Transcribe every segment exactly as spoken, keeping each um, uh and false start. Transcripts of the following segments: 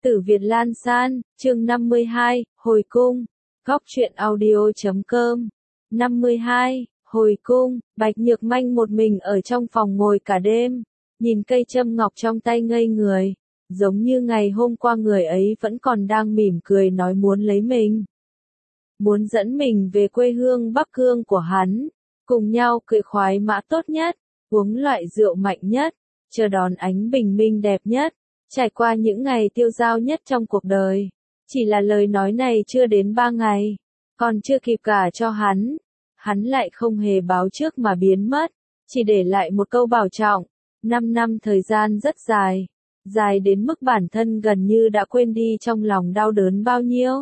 Tử Việt Lan San, chương năm mươi hai, Hồi cung, góc truyện audio.com. năm mươi hai, Hồi cung, Bạch Nhược Manh một mình ở trong phòng ngồi cả đêm, nhìn cây châm ngọc trong tay ngây người, giống như ngày hôm qua người ấy vẫn còn đang mỉm cười nói muốn lấy mình. Muốn dẫn mình về quê hương Bắc Cương của hắn, cùng nhau cưỡi khoái mã tốt nhất, uống loại rượu mạnh nhất, chờ đón ánh bình minh đẹp nhất, trải qua những ngày tiêu dao nhất trong cuộc đời. Chỉ là lời nói này chưa đến ba ngày, còn chưa kịp cả cho hắn, hắn lại không hề báo trước mà biến mất, chỉ để lại một câu bảo trọng. Năm năm thời gian rất dài, dài đến mức bản thân gần như đã quên đi trong lòng đau đớn bao nhiêu.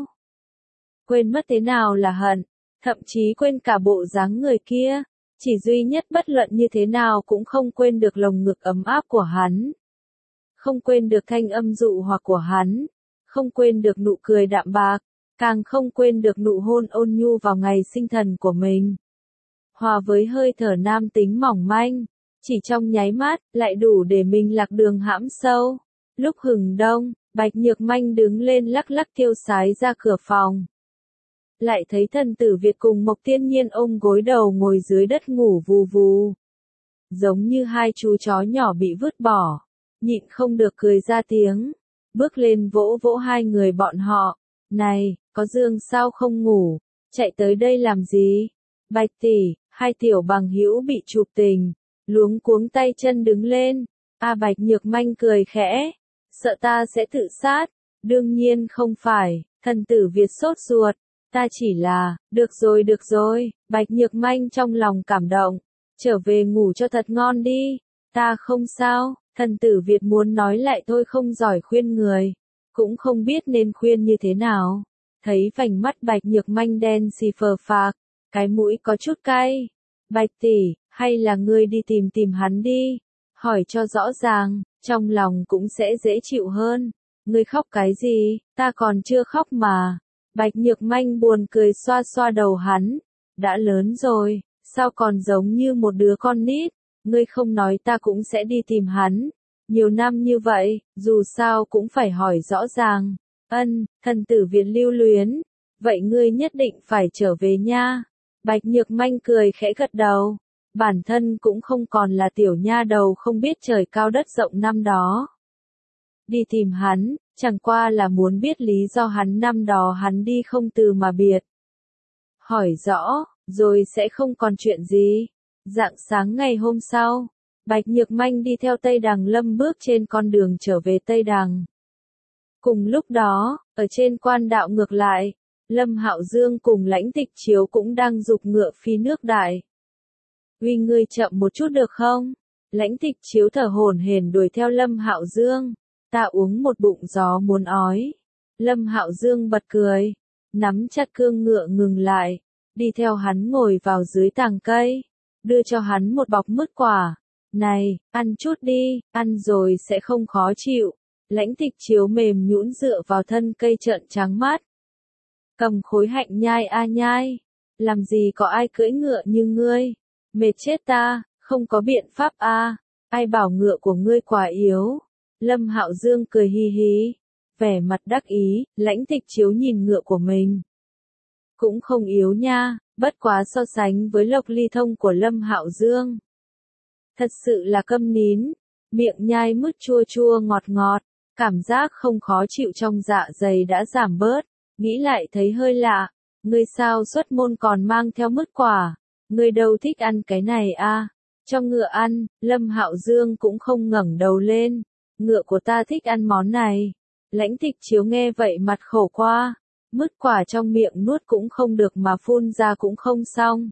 Quên mất thế nào là hận, thậm chí quên cả bộ dáng người kia, chỉ duy nhất bất luận như thế nào cũng không quên được lồng ngực ấm áp của hắn. Không quên được thanh âm dụ hoặc của hắn, không quên được nụ cười đạm bạc, càng không quên được nụ hôn ôn nhu vào ngày sinh thần của mình. Hòa với hơi thở nam tính mỏng manh, chỉ trong nháy mắt, lại đủ để mình lạc đường hãm sâu. Lúc hừng đông, Bạch Nhược Manh đứng lên lắc lắc tiêu sái ra cửa phòng. Lại thấy thần tử Việt cùng Mộc Tiên Nhiên ôm gối đầu ngồi dưới đất ngủ vù vù. Giống như hai chú chó nhỏ bị vứt bỏ, nhịn không được cười ra tiếng. Bước lên vỗ vỗ hai người bọn họ. Này, có giường sao không ngủ, chạy tới đây làm gì? Bạch tỷ, hai tiểu bằng hữu bị chụp tình, luống cuống tay chân đứng lên. A Bạch Nhược Manh cười khẽ, sợ ta sẽ tự sát? Đương nhiên không phải, thần tử Việt sốt ruột. Ta chỉ là, được rồi được rồi, Bạch Nhược Manh trong lòng cảm động, trở về ngủ cho thật ngon đi, ta không sao. Thần tử Việt muốn nói lại thôi không giỏi khuyên người, cũng không biết nên khuyên như thế nào. Thấy vành mắt Bạch Nhược Manh đen xì phờ phạc, cái mũi có chút cay. Bạch tỷ, hay là ngươi đi tìm tìm hắn đi, hỏi cho rõ ràng, trong lòng cũng sẽ dễ chịu hơn. Ngươi khóc cái gì, ta còn chưa khóc mà. Bạch Nhược Manh buồn cười xoa xoa đầu hắn, đã lớn rồi, sao còn giống như một đứa con nít, ngươi không nói ta cũng sẽ đi tìm hắn. Nhiều năm như vậy, dù sao cũng phải hỏi rõ ràng. Ân, thần tử Việt lưu luyến, vậy ngươi nhất định phải trở về nha. Bạch Nhược Manh cười khẽ gật đầu, bản thân cũng không còn là tiểu nha đầu không biết trời cao đất rộng năm đó. Đi tìm hắn, chẳng qua là muốn biết lý do hắn năm đó hắn đi không từ mà biệt. Hỏi rõ, rồi sẽ không còn chuyện gì. Rạng sáng ngày hôm sau, Bạch Nhược Manh đi theo Tây Đằng Lâm bước trên con đường trở về Tây Đằng. Cùng lúc đó, ở trên quan đạo ngược lại, Lâm Hạo Dương cùng Lãnh Tịch Chiếu cũng đang giục ngựa phi nước đại. Uy ngươi chậm một chút được không? Lãnh Tịch Chiếu thở hổn hển đuổi theo Lâm Hạo Dương. Ta uống một bụng gió muốn ói. Lâm Hạo Dương bật cười, nắm chặt cương ngựa ngừng lại, đi theo hắn ngồi vào dưới tàng cây, đưa cho hắn một bọc mứt quả. Này, ăn chút đi, ăn rồi sẽ không khó chịu. Lãnh Tịch Chiếu mềm nhũn dựa vào thân cây trợn trắng mắt. Cầm khối hạnh nhai a nhai. Làm gì có ai cưỡi ngựa như ngươi. Mệt chết ta, không có biện pháp a. Ai bảo ngựa của ngươi quá yếu. Lâm Hạo Dương cười hi hi, vẻ mặt đắc ý. Lãnh Tịch Chiếu nhìn ngựa của mình. Cũng không yếu nha, bất quá so sánh với Lộc Ly Thông của Lâm Hạo Dương. Thật sự là câm nín, miệng nhai mứt chua chua ngọt ngọt, cảm giác không khó chịu trong dạ dày đã giảm bớt, nghĩ lại thấy hơi lạ, ngươi sao xuất môn còn mang theo mứt quả, ngươi đâu thích ăn cái này a? Cho ngựa ăn. Lâm Hạo Dương cũng không ngẩng đầu lên, ngựa của ta thích ăn món này. Lãnh Tịch Chiếu nghe vậy mặt khổ qua, mứt quả trong miệng nuốt cũng không được mà phun ra cũng không xong.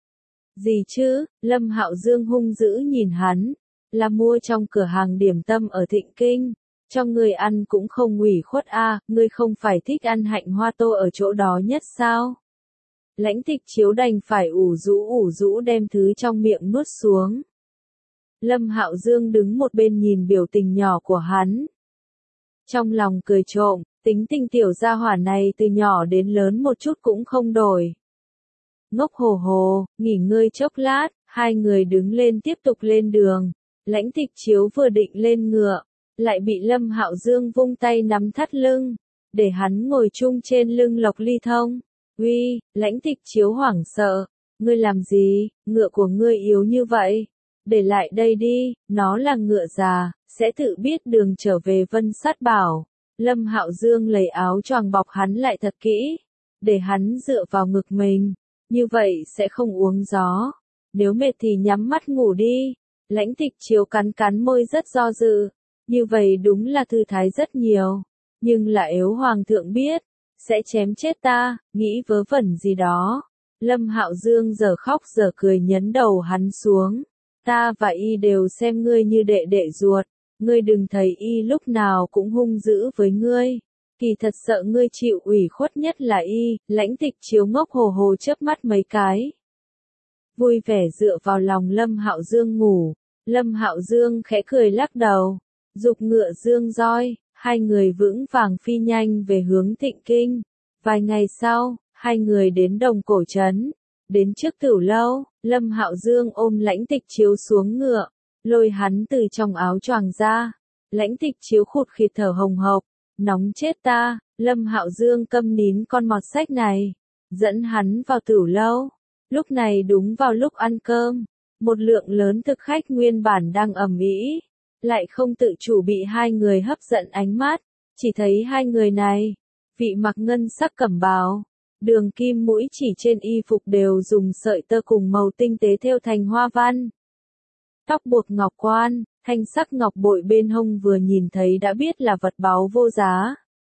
Gì chứ? Lâm Hạo Dương hung dữ nhìn hắn, là mua trong cửa hàng điểm tâm ở Thịnh Kinh, cho người ăn cũng không ủy khuất a, à, ngươi không phải thích ăn hạnh hoa tô ở chỗ đó nhất sao? Lãnh Tịch Chiếu đành phải ủ rũ ủ rũ đem thứ trong miệng nuốt xuống. Lâm Hạo Dương đứng một bên nhìn biểu tình nhỏ của hắn. Trong lòng cười trộm, tính tình tiểu gia hỏa này từ nhỏ đến lớn một chút cũng không đổi. Ngốc hồ hồ, nghỉ ngơi chốc lát, hai người đứng lên tiếp tục lên đường. Lãnh Tịch Chiếu vừa định lên ngựa, lại bị Lâm Hạo Dương vung tay nắm thắt lưng, để hắn ngồi chung trên lưng Lộc Ly Thông. Uy, Lãnh Tịch Chiếu hoảng sợ, ngươi làm gì, ngựa của ngươi yếu như vậy, để lại đây đi, nó là ngựa già, sẽ tự biết đường trở về Vân Sát Bảo. Lâm Hạo Dương lấy áo choàng bọc hắn lại thật kỹ, để hắn dựa vào ngực mình, như vậy sẽ không uống gió. Nếu mệt thì nhắm mắt ngủ đi. Lãnh Tịch Chiếu cắn cắn môi rất do dự, như vậy đúng là thư thái rất nhiều, nhưng là nếu hoàng thượng biết, sẽ chém chết ta, nghĩ vớ vẩn gì đó. Lâm Hạo Dương giờ khóc giờ cười nhấn đầu hắn xuống, ta và y đều xem ngươi như đệ đệ ruột, ngươi đừng thấy y lúc nào cũng hung dữ với ngươi, kỳ thật sợ ngươi chịu ủy khuất nhất là y. Lãnh Tịch Chiếu ngốc hồ hồ chớp mắt mấy cái, vui vẻ dựa vào lòng Lâm Hạo Dương ngủ. Lâm Hạo Dương khẽ cười lắc đầu, giục ngựa dương roi, hai người vững vàng phi nhanh về hướng Thịnh Kinh. Vài ngày sau, hai người đến Đồng Cổ trấn, đến trước Tửu lâu, Lâm Hạo Dương ôm Lãnh Tịch Chiếu xuống ngựa, lôi hắn từ trong áo choàng ra. Lãnh Tịch Chiếu khụt khịt thở hồng hộc, nóng chết ta. Lâm Hạo Dương câm nín con mọt sách này, dẫn hắn vào Tửu lâu. Lúc này đúng vào lúc ăn cơm, một lượng lớn thực khách nguyên bản đang ầm ĩ, lại không tự chủ bị hai người hấp dẫn ánh mắt, chỉ thấy hai người này, vị mặc ngân sắc cẩm bào, đường kim mũi chỉ trên y phục đều dùng sợi tơ cùng màu tinh tế thêu thành hoa văn. Tóc buộc ngọc quan, thanh sắc ngọc bội bên hông vừa nhìn thấy đã biết là vật báu vô giá.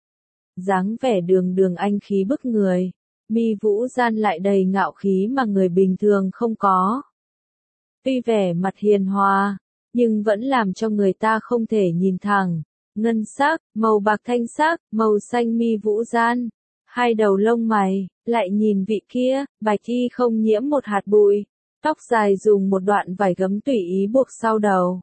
Dáng vẻ đường đường anh khí bức người, mi vũ gian lại đầy ngạo khí mà người bình thường không có. Tuy vẻ mặt hiền hòa, nhưng vẫn làm cho người ta không thể nhìn thẳng. Ngân sắc, màu bạc thanh sắc, màu xanh mi vũ gian, hai đầu lông mày, lại nhìn vị kia, bạch y không nhiễm một hạt bụi, tóc dài dùng một đoạn vải gấm tùy ý buộc sau đầu.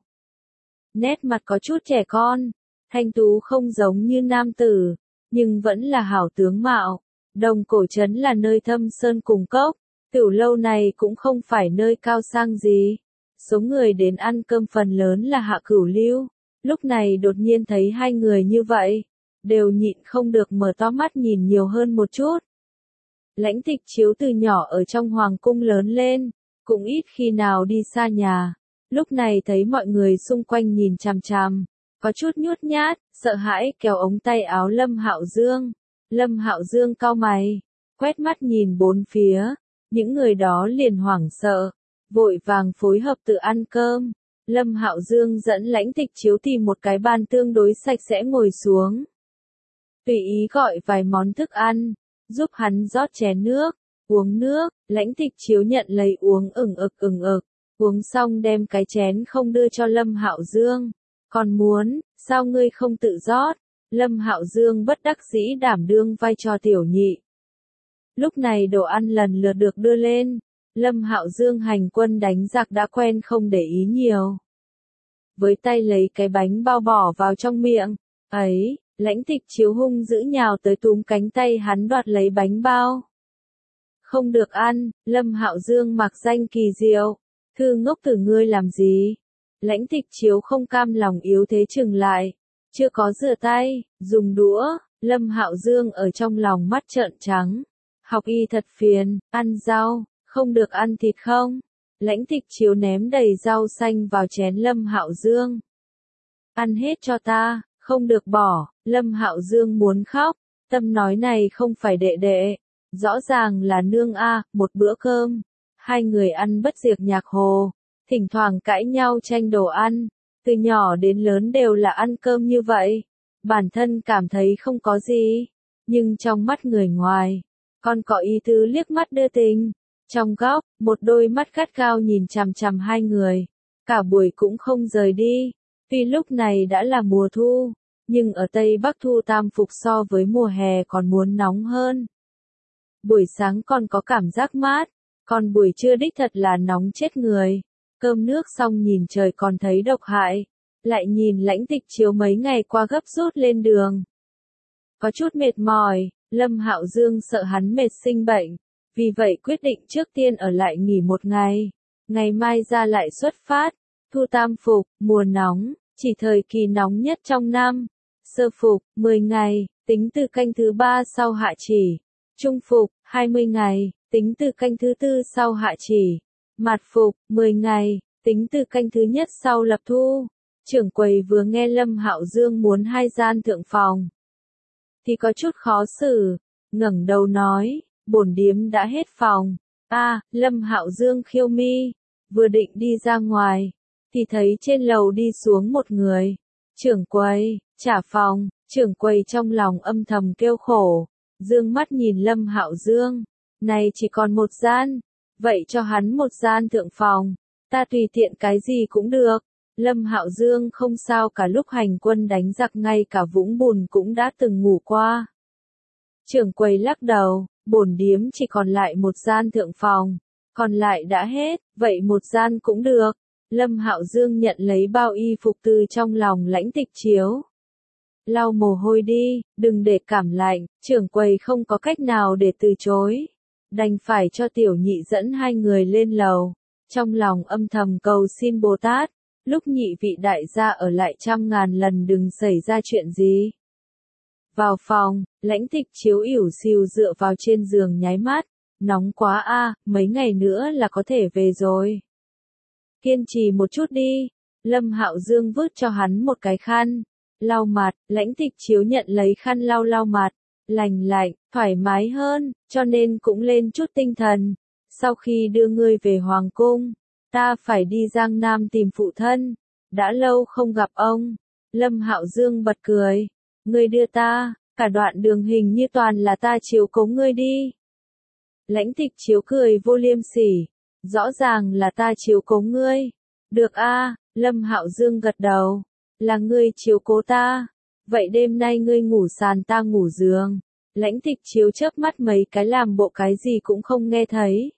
Nét mặt có chút trẻ con, thanh tú không giống như nam tử, nhưng vẫn là hảo tướng mạo. Đồng Cổ trấn là nơi thâm sơn cùng cốc, Tửu lâu này cũng không phải nơi cao sang gì. Số người đến ăn cơm phần lớn là hạ cửu lưu, lúc này đột nhiên thấy hai người như vậy, đều nhịn không được mở to mắt nhìn nhiều hơn một chút. Lãnh Tịch Chiếu từ nhỏ ở trong hoàng cung lớn lên, cũng ít khi nào đi xa nhà, lúc này thấy mọi người xung quanh nhìn chằm chằm, có chút nhút nhát, sợ hãi kéo ống tay áo Lâm Hạo Dương. Lâm Hạo Dương cau mày, quét mắt nhìn bốn phía, những người đó liền hoảng sợ, vội vàng phối hợp tự ăn cơm. Lâm Hạo Dương dẫn Lãnh Tịch Chiếu tìm một cái bàn tương đối sạch sẽ ngồi xuống, tùy ý gọi vài món thức ăn, giúp hắn rót chén nước, uống nước. Lãnh Tịch Chiếu nhận lấy uống ửng ực ửng ực, uống xong đem cái chén không đưa cho Lâm Hạo Dương. Còn muốn, sao ngươi không tự rót? Lâm Hạo Dương bất đắc dĩ đảm đương vai trò tiểu nhị. Lúc này đồ ăn lần lượt được đưa lên, Lâm Hạo Dương hành quân đánh giặc đã quen không để ý nhiều. Với tay lấy cái bánh bao bỏ vào trong miệng, ấy, Lãnh Tịch Chiếu hung dữ nhào tới túm cánh tay hắn đoạt lấy bánh bao. Không được ăn. Lâm Hạo Dương mặc danh kỳ diệu, thư ngốc tử ngươi làm gì? Lãnh Tịch Chiếu không cam lòng yếu thế chừng lại, chưa có rửa tay, dùng đũa. Lâm Hạo Dương ở trong lòng mắt trợn trắng, học y thật phiền, ăn rau, không được ăn thịt không? Lãnh Tịch Chiếu ném đầy rau xanh vào chén Lâm Hạo Dương. Ăn hết cho ta, không được bỏ. Lâm Hạo Dương muốn khóc, tâm nói này không phải đệ đệ, rõ ràng là nương a. Một bữa cơm, hai người ăn bất diệt nhạc hồ, thỉnh thoảng cãi nhau tranh đồ ăn, từ nhỏ đến lớn đều là ăn cơm như vậy. Bản thân cảm thấy không có gì, nhưng trong mắt người ngoài, còn có ý tứ liếc mắt đưa tình. Trong góc, một đôi mắt gắt gao nhìn chằm chằm hai người, cả buổi cũng không rời đi. Tuy lúc này đã là mùa thu, nhưng ở Tây Bắc thu tam phục so với mùa hè còn muốn nóng hơn. Buổi sáng còn có cảm giác mát, còn buổi trưa đích thật là nóng chết người. Cơm nước xong nhìn trời còn thấy độc hại, lại nhìn Lãnh Tịch Chiếu mấy ngày qua gấp rút lên đường, có chút mệt mỏi. Lâm Hạo Dương sợ hắn mệt sinh bệnh, vì vậy quyết định trước tiên ở lại nghỉ một ngày, ngày mai ra lại xuất phát. Thu tam phục, mùa nóng, chỉ thời kỳ nóng nhất trong năm. Sơ phục, mười ngày, tính từ canh thứ ba sau hạ chỉ. Trung phục, hai mươi ngày, tính từ canh thứ tư sau hạ chỉ. Mạt phục, mười ngày, tính từ canh thứ nhất sau lập thu. Trưởng quầy vừa nghe Lâm Hạo Dương muốn hai gian thượng phòng, thì có chút khó xử, ngẩng đầu nói, bổn điếm đã hết phòng. A, à, Lâm Hạo Dương khiêu mi, vừa định đi ra ngoài, thì thấy trên lầu đi xuống một người. Trưởng quầy, trả phòng. Trưởng quầy trong lòng âm thầm kêu khổ, dương mắt nhìn Lâm Hạo Dương, này chỉ còn một gian, vậy cho hắn một gian thượng phòng, ta tùy tiện cái gì cũng được. Lâm Hạo Dương không sao, cả lúc hành quân đánh giặc ngay cả vũng bùn cũng đã từng ngủ qua. Trưởng quầy lắc đầu, bổn điếm chỉ còn lại một gian thượng phòng, còn lại đã hết, vậy một gian cũng được. Lâm Hạo Dương nhận lấy bao y phục từ trong lòng Lãnh Tịch Chiếu. Lau mồ hôi đi, đừng để cảm lạnh. Trưởng quầy không có cách nào để từ chối, đành phải cho tiểu nhị dẫn hai người lên lầu, trong lòng âm thầm cầu xin Bồ Tát, lúc nhị vị đại gia ở lại trăm ngàn lần đừng xảy ra chuyện gì. Vào phòng, Lãnh Tịch Chiếu ỉu xìu dựa vào trên giường nháy mắt, nóng quá a, à, mấy ngày nữa là có thể về rồi. Kiên trì một chút đi. Lâm Hạo Dương vứt cho hắn một cái khăn lau mặt. Lãnh Tịch Chiếu nhận lấy khăn lau lau mặt, lành lạnh, thoải mái hơn, cho nên cũng lên chút tinh thần. Sau khi đưa ngươi về hoàng cung, ta phải đi Giang Nam tìm phụ thân, đã lâu không gặp ông. Lâm Hạo Dương bật cười, ngươi đưa ta, cả đoạn đường hình như toàn là ta chiếu cố ngươi đi. Lãnh Tịch Chiếu cười vô liêm sỉ, rõ ràng là ta chiếu cố ngươi. Được a, à, Lâm Hạo Dương gật đầu, là ngươi chiếu cố ta, vậy đêm nay ngươi ngủ sàn ta ngủ giường. Lãnh Tịch Chiếu chớp mắt mấy cái làm bộ cái gì cũng không nghe thấy.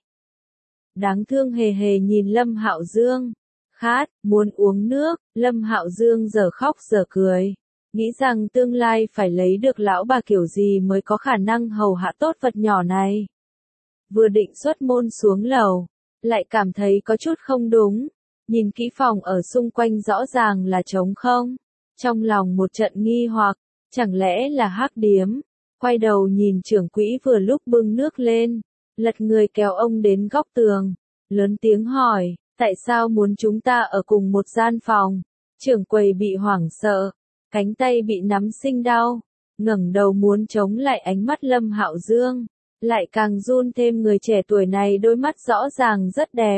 Đáng thương hề hề nhìn Lâm Hạo Dương, khát, muốn uống nước. Lâm Hạo Dương giờ khóc giờ cười, nghĩ rằng tương lai phải lấy được lão bà kiểu gì mới có khả năng hầu hạ tốt vật nhỏ này. Vừa định xuất môn xuống lầu, lại cảm thấy có chút không đúng, nhìn kỹ phòng ở xung quanh rõ ràng là trống không, trong lòng một trận nghi hoặc, chẳng lẽ là hắc điếm. Quay đầu nhìn trưởng quỹ vừa lúc bưng nước lên, lật người kéo ông đến góc tường, lớn tiếng hỏi, tại sao muốn chúng ta ở cùng một gian phòng? Trưởng quầy bị hoảng sợ, cánh tay bị nắm sinh đau, ngẩng đầu muốn chống lại ánh mắt Lâm Hạo Dương, lại càng run thêm. Người trẻ tuổi này đôi mắt rõ ràng rất đẹp,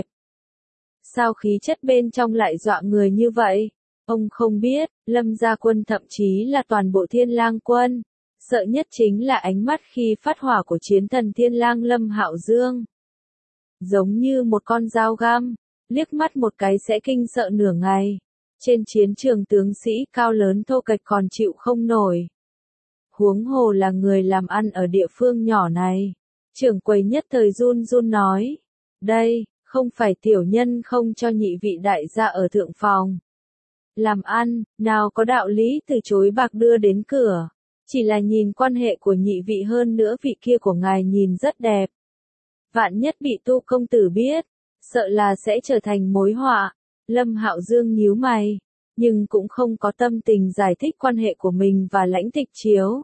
sao khí chất bên trong lại dọa người như vậy? Ông không biết, Lâm gia quân thậm chí là toàn bộ Thiên Lang quân, sợ nhất chính là ánh mắt khi phát hỏa của chiến thần Thiên Lang Lâm Hạo Dương. Giống như một con dao găm, liếc mắt một cái sẽ kinh sợ nửa ngày. Trên chiến trường tướng sĩ cao lớn thô kệch còn chịu không nổi, huống hồ là người làm ăn ở địa phương nhỏ này. Trưởng quầy nhất thời run run nói, đây, không phải tiểu nhân không cho nhị vị đại gia ở thượng phòng. Làm ăn, nào có đạo lý từ chối bạc đưa đến cửa. Chỉ là nhìn quan hệ của nhị vị, hơn nữa vị kia của ngài nhìn rất đẹp. Vạn nhất bị Tu công tử biết, sợ là sẽ trở thành mối họa. Lâm Hạo Dương nhíu mày, nhưng cũng không có tâm tình giải thích quan hệ của mình và Lãnh Tịch Chiếu.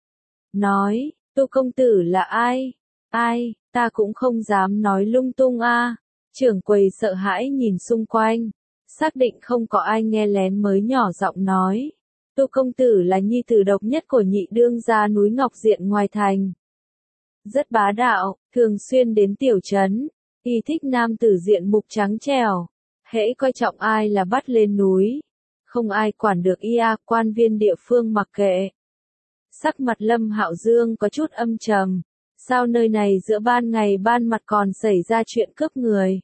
Nói, Tu công tử là ai? Ai, ta cũng không dám nói lung tung a. À. Trưởng quầy sợ hãi nhìn xung quanh, xác định không có ai nghe lén mới nhỏ giọng nói. Tu công tử là nhi tử độc nhất của nhị đương gia núi Ngọc Diện ngoài thành. Rất bá đạo, thường xuyên đến tiểu trấn, y thích nam tử diện mục trắng trẻo. Hễ coi trọng ai là bắt lên núi, không ai quản được y a, quan viên địa phương mặc kệ. Sắc mặt Lâm Hạo Dương có chút âm trầm, sao nơi này giữa ban ngày ban mặt còn xảy ra chuyện cướp người?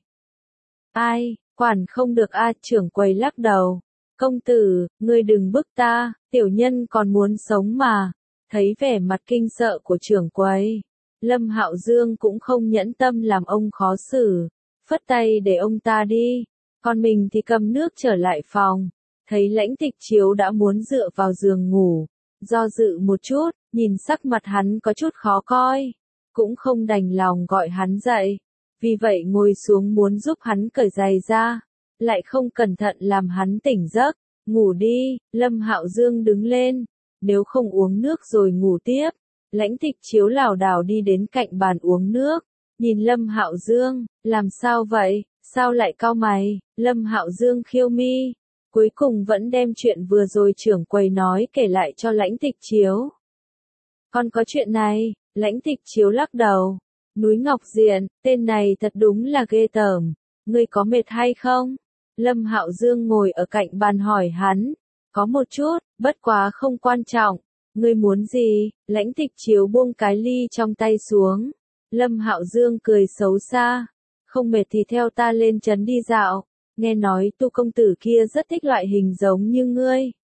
Ai, quản không được a. Trưởng quầy lắc đầu. Công tử, ngươi đừng bức ta, tiểu nhân còn muốn sống mà. Thấy vẻ mặt kinh sợ của trưởng quầy, Lâm Hạo Dương cũng không nhẫn tâm làm ông khó xử, phất tay để ông ta đi, còn mình thì cầm nước trở lại phòng. Thấy Lãnh Tịch Chiếu đã muốn dựa vào giường ngủ, do dự một chút, nhìn sắc mặt hắn có chút khó coi, cũng không đành lòng gọi hắn dậy, vì vậy ngồi xuống muốn giúp hắn cởi giày ra, lại không cẩn thận làm hắn tỉnh giấc. Ngủ đi, Lâm Hạo Dương đứng lên, nếu không uống nước rồi ngủ tiếp. Lãnh Tịch Chiếu lảo đảo đi đến cạnh bàn uống nước, nhìn Lâm Hạo Dương, làm sao vậy, sao lại cau mày? Lâm Hạo Dương khiêu mi, cuối cùng vẫn đem chuyện vừa rồi trưởng quầy nói kể lại cho Lãnh Tịch Chiếu. Còn có chuyện này, Lãnh Tịch Chiếu lắc đầu. Núi Ngọc Diện, tên này thật đúng là ghê tởm, ngươi có mệt hay không? Lâm Hạo Dương ngồi ở cạnh bàn hỏi hắn, có một chút, bất quá không quan trọng, ngươi muốn gì? Lãnh Tịch Chiếu buông cái ly trong tay xuống. Lâm Hạo Dương cười xấu xa, không mệt thì theo ta lên trấn đi dạo, nghe nói Tu công tử kia rất thích loại hình giống như ngươi.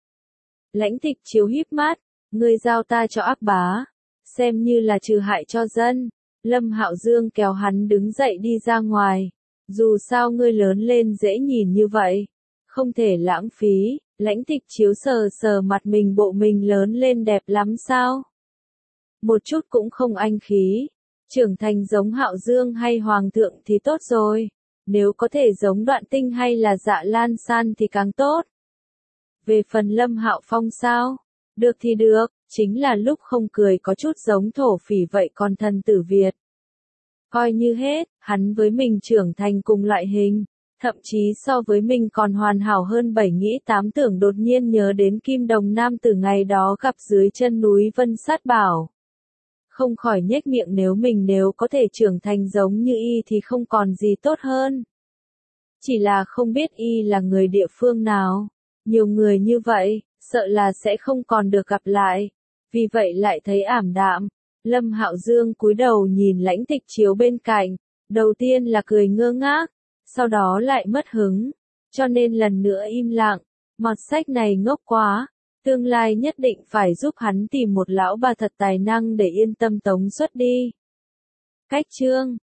Lãnh Tịch Chiếu híp mắt, ngươi giao ta cho Ác Bá, xem như là trừ hại cho dân. Lâm Hạo Dương kéo hắn đứng dậy đi ra ngoài, dù sao ngươi lớn lên dễ nhìn như vậy, không thể lãng phí. Lãnh Tịch Chiếu sờ sờ mặt mình, bộ mình lớn lên đẹp lắm sao? Một chút cũng không anh khí, trưởng thành giống Hạo Dương hay Hoàng thượng thì tốt rồi, nếu có thể giống Đoạn Tinh hay là Dạ Lan San thì càng tốt. Về phần Lâm Hạo Phong sao? Được thì được, chính là lúc không cười có chút giống thổ phỉ vậy còn thần tử Việt. Coi như hết, hắn với mình trưởng thành cùng loại hình, thậm chí so với mình còn hoàn hảo hơn bảy nghĩ tám tưởng, đột nhiên nhớ đến Kim Đồng Nam từ ngày đó gặp dưới chân núi Vân Sát Bảo. Không khỏi nhếch miệng, nếu mình nếu có thể trưởng thành giống như y thì không còn gì tốt hơn. Chỉ là không biết y là người địa phương nào, nhiều người như vậy, sợ là sẽ không còn được gặp lại, vì vậy lại thấy ảm đạm. Lâm Hạo Dương cúi đầu nhìn Lãnh Tịch Chiếu bên cạnh, đầu tiên là cười ngơ ngác, sau đó lại mất hứng, cho nên lần nữa im lặng. Mọt sách này ngốc quá, tương lai nhất định phải giúp hắn tìm một lão bà thật tài năng để yên tâm tống xuất đi. Cách chương